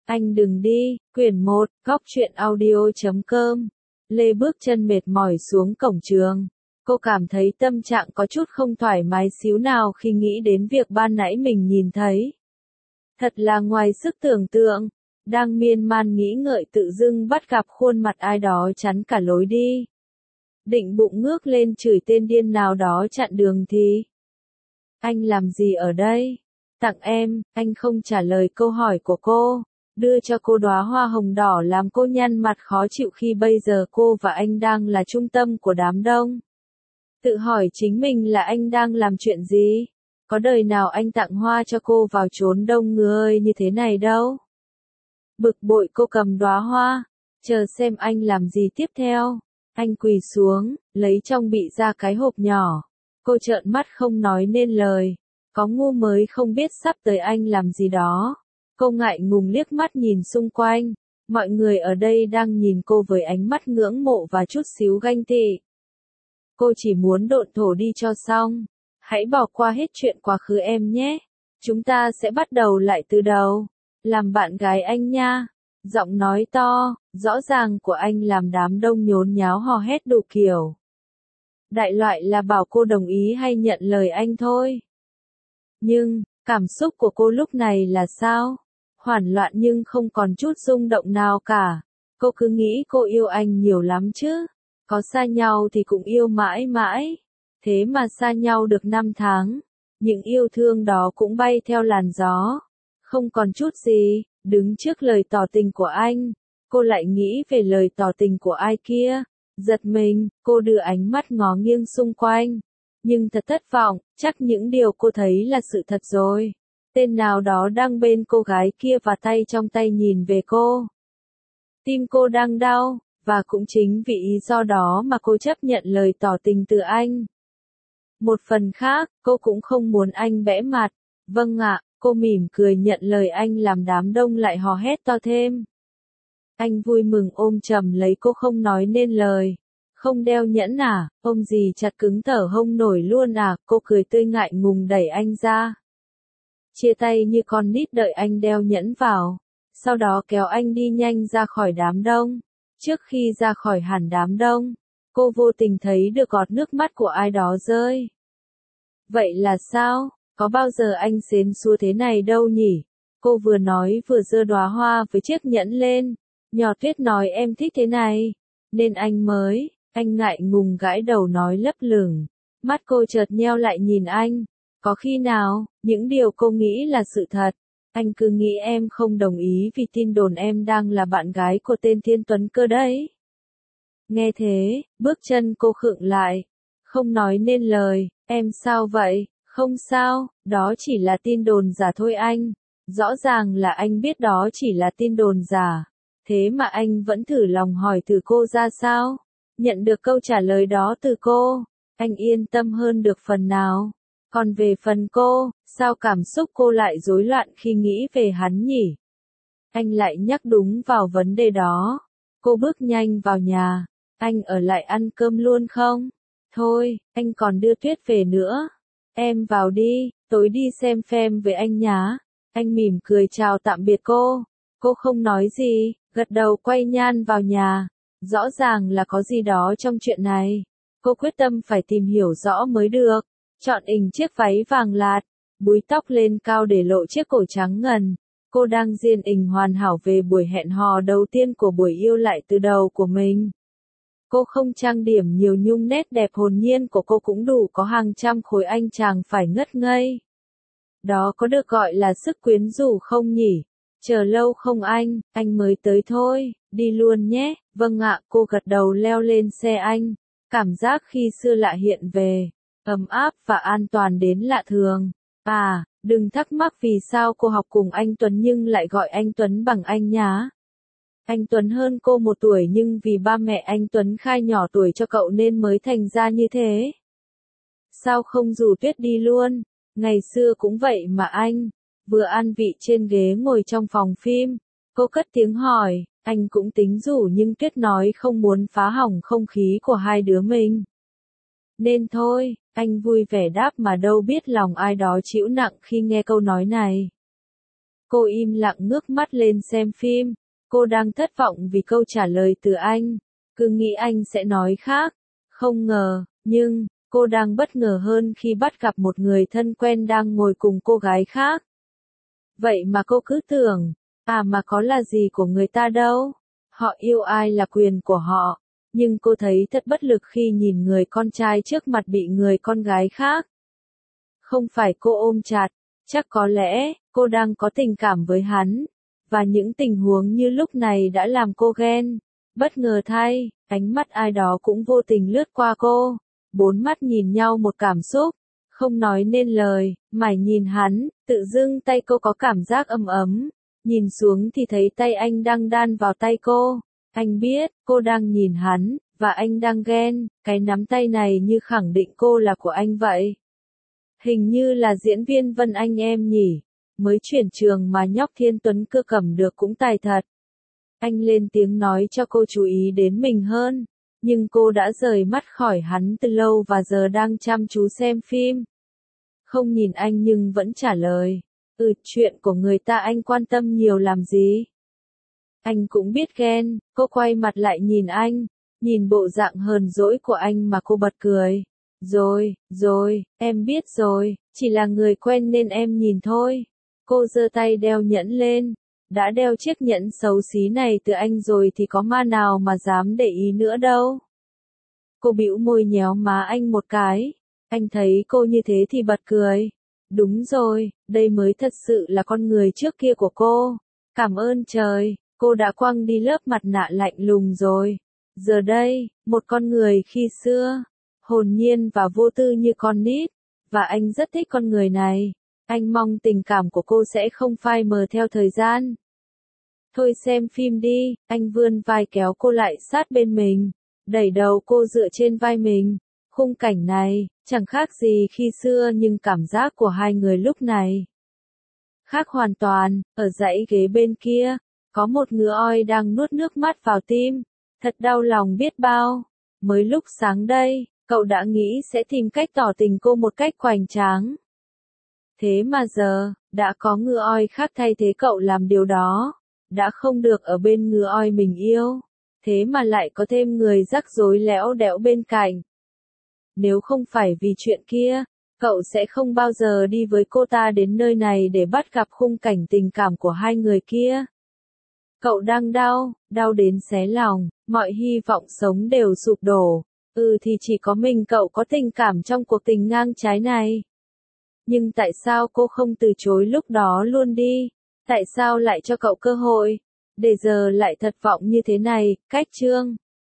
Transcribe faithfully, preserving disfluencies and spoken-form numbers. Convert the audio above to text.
Anh đừng đi, quyển một, góc truyện audio.com. Lê bước chân mệt mỏi xuống cổng trường. Cô cảm thấy tâm trạng có chút không thoải mái xíu nào khi nghĩ đến việc ban nãy mình nhìn thấy. Thật là ngoài sức tưởng tượng. Đang miên man nghĩ ngợi tự dưng bắt gặp khuôn mặt ai đó chắn cả lối đi. Định bụng ngước lên chửi tên điên nào đó chặn đường thì. Anh làm gì ở đây? Tặng em, anh không trả lời câu hỏi của cô. Đưa cho cô đóa hoa hồng đỏ làm cô nhăn mặt khó chịu khi bây giờ cô và anh đang là trung tâm của đám đông. Tự hỏi chính mình là anh đang làm chuyện gì? Có đời nào anh tặng hoa cho cô vào chốn đông người như thế này đâu? Bực bội cô cầm đóa hoa, chờ xem anh làm gì tiếp theo. Anh quỳ xuống, lấy trong bị ra cái hộp nhỏ. Cô trợn mắt không nói nên lời. Có ngu mới không biết sắp tới anh làm gì đó. Cô ngại ngùng liếc mắt nhìn xung quanh. Mọi người ở đây đang nhìn cô với ánh mắt ngưỡng mộ và chút xíu ganh tị. Cô chỉ muốn độn thổ đi cho xong. Hãy bỏ qua hết chuyện quá khứ em nhé. Chúng ta sẽ bắt đầu lại từ đầu. Làm bạn gái anh nha. Giọng nói to, rõ ràng của anh làm đám đông nhốn nháo hò hét đủ kiểu. Đại loại là bảo cô đồng ý hay nhận lời anh thôi. Nhưng, cảm xúc của cô lúc này là sao? Hoảng loạn nhưng không còn chút rung động nào cả. Cô cứ nghĩ cô yêu anh nhiều lắm chứ. Có xa nhau thì cũng yêu mãi mãi. Thế mà xa nhau được năm tháng. Những yêu thương đó cũng bay theo làn gió. Không còn chút gì, đứng trước lời tỏ tình của anh. Cô lại nghĩ về lời tỏ tình của ai kia. Giật mình, cô đưa ánh mắt ngó nghiêng xung quanh. Nhưng thật thất vọng, chắc những điều cô thấy là sự thật rồi. Tên nào đó đang bên cô gái kia và tay trong tay nhìn về cô. Tim cô đang đau, và cũng chính vì lý do đó mà cô chấp nhận lời tỏ tình từ anh. Một phần khác, cô cũng không muốn anh bẽ mặt. Vâng ạ, cô mỉm cười nhận lời anh làm đám đông lại hò hét to thêm. Anh vui mừng ôm chầm lấy cô không nói nên lời. Không đeo nhẫn à, ôm gì chặt cứng thở hông nổi luôn à, cô cười tươi ngại ngùng đẩy anh ra. Chia tay như con nít đợi anh đeo nhẫn vào. Sau đó kéo anh đi nhanh ra khỏi đám đông. Trước khi ra khỏi hẳn đám đông, cô vô tình thấy được giọt nước mắt của ai đó rơi. Vậy là sao? Có bao giờ anh xến xúa thế này đâu nhỉ? Cô vừa nói vừa giơ đóa hoa với chiếc nhẫn lên. Nhỏ Tuyết nói em thích thế này. Nên anh mới, anh ngại ngùng gãi đầu nói lấp lửng. Mắt cô chợt nheo lại nhìn anh. Có khi nào, những điều cô nghĩ là sự thật. Anh cứ nghĩ em không đồng ý vì tin đồn em đang là bạn gái của tên Thiên Tuấn cơ đấy. Nghe thế, bước chân cô khựng lại. Không nói nên lời, em sao vậy? Không sao, đó chỉ là tin đồn giả thôi anh. Rõ ràng là anh biết đó chỉ là tin đồn giả. Thế mà anh vẫn thử lòng hỏi thử cô ra sao? Nhận được câu trả lời đó từ cô, anh yên tâm hơn được phần nào. Còn về phần cô, sao cảm xúc cô lại rối loạn khi nghĩ về hắn nhỉ? Anh lại nhắc đúng vào vấn đề đó. Cô bước nhanh vào nhà. Anh ở lại ăn cơm luôn không? Thôi, anh còn đưa Tuyết về nữa. Em vào đi, tối đi xem phim với anh nhá. Anh mỉm cười chào tạm biệt cô. Cô không nói gì, gật đầu quay nhan vào nhà. Rõ ràng là có gì đó trong chuyện này. Cô quyết tâm phải tìm hiểu rõ mới được. Chọn ình chiếc váy vàng lạt, búi tóc lên cao để lộ chiếc cổ trắng ngần. Cô đang diên ình hoàn hảo về buổi hẹn hò đầu tiên của buổi yêu lại từ đầu của mình. Cô không trang điểm nhiều nhung nét đẹp hồn nhiên của cô cũng đủ có hàng trăm khối anh chàng phải ngất ngây. Đó có được gọi là sức quyến rũ không nhỉ? Chờ lâu không anh, anh mới tới thôi, đi luôn nhé. Vâng ạ, cô gật đầu leo lên xe anh. Cảm giác khi xưa lại hiện về. Ấm áp và an toàn đến lạ thường. À, đừng thắc mắc vì sao cô học cùng anh Tuấn nhưng lại gọi anh Tuấn bằng anh nhá. Anh Tuấn hơn cô một tuổi nhưng vì ba mẹ anh Tuấn khai nhỏ tuổi cho cậu nên mới thành ra như thế. Sao không rủ Tuyết đi luôn? Ngày xưa cũng vậy mà anh. Vừa an vị trên ghế ngồi trong phòng phim. Cô cất tiếng hỏi, anh cũng tính rủ nhưng Tuyết nói không muốn phá hỏng không khí của hai đứa mình. Nên thôi, anh vui vẻ đáp mà đâu biết lòng ai đó chịu nặng khi nghe câu nói này. Cô im lặng ngước mắt lên xem phim. Cô đang thất vọng vì câu trả lời từ anh. Cứ nghĩ anh sẽ nói khác. Không ngờ, nhưng, cô đang bất ngờ hơn khi bắt gặp một người thân quen đang ngồi cùng cô gái khác. Vậy mà cô cứ tưởng, à mà có là gì của người ta đâu. Họ yêu ai là quyền của họ. Nhưng cô thấy thật bất lực khi nhìn người con trai trước mặt bị người con gái khác. Không phải cô ôm chặt, chắc có lẽ, cô đang có tình cảm với hắn. Và những tình huống như lúc này đã làm cô ghen. Bất ngờ thay, ánh mắt ai đó cũng vô tình lướt qua cô. Bốn mắt nhìn nhau một cảm xúc, không nói nên lời, mải nhìn hắn, tự dưng tay cô có cảm giác ấm ấm. Nhìn xuống thì thấy tay anh đang đan vào tay cô. Anh biết, cô đang nhìn hắn, và anh đang ghen, cái nắm tay này như khẳng định cô là của anh vậy. Hình như là diễn viên Vân Anh em nhỉ, mới chuyển trường mà nhóc Thiên Tuấn Cơ cầm được cũng tài thật. Anh lên tiếng nói cho cô chú ý đến mình hơn, nhưng cô đã rời mắt khỏi hắn từ lâu và giờ đang chăm chú xem phim. Không nhìn anh nhưng vẫn trả lời, ừ chuyện của người ta anh quan tâm nhiều làm gì. Anh cũng biết ghen, cô quay mặt lại nhìn anh, nhìn bộ dạng hờn dỗi của anh mà cô bật cười. Rồi, rồi, em biết rồi, chỉ là người quen nên em nhìn thôi. Cô giơ tay đeo nhẫn lên, đã đeo chiếc nhẫn xấu xí này từ anh rồi thì có ma nào mà dám để ý nữa đâu. Cô bĩu môi nhéo má anh một cái, anh thấy cô như thế thì bật cười. Đúng rồi, đây mới thật sự là con người trước kia của cô. Cảm ơn trời, cô đã quăng đi lớp mặt nạ lạnh lùng rồi. Giờ đây, một con người khi xưa, hồn nhiên và vô tư như con nít, và anh rất thích con người này. Anh mong tình cảm của cô sẽ không phai mờ theo thời gian. Thôi xem phim đi, anh vươn vai kéo cô lại sát bên mình, đẩy đầu cô dựa trên vai mình. Khung cảnh này, chẳng khác gì khi xưa nhưng cảm giác của hai người lúc này khác hoàn toàn. Ở dãy ghế bên kia, có một ngựa oi đang nuốt nước mắt vào tim. Thật đau lòng biết bao. Mới lúc sáng đây, cậu đã nghĩ sẽ tìm cách tỏ tình cô một cách hoành tráng. Thế mà giờ, đã có ngựa oi khác thay thế cậu làm điều đó. Đã không được ở bên ngựa oi mình yêu. Thế mà lại có thêm người rắc rối lẽo đẽo bên cạnh. Nếu không phải vì chuyện kia, cậu sẽ không bao giờ đi với cô ta đến nơi này để bắt gặp khung cảnh tình cảm của hai người kia. Cậu đang đau, đau đến xé lòng, mọi hy vọng sống đều sụp đổ. Ừ thì chỉ có mình cậu có tình cảm trong cuộc tình ngang trái này. Nhưng tại sao cô không từ chối lúc đó luôn đi? Tại sao lại cho cậu cơ hội? Để giờ lại thất vọng như thế này, cách chương.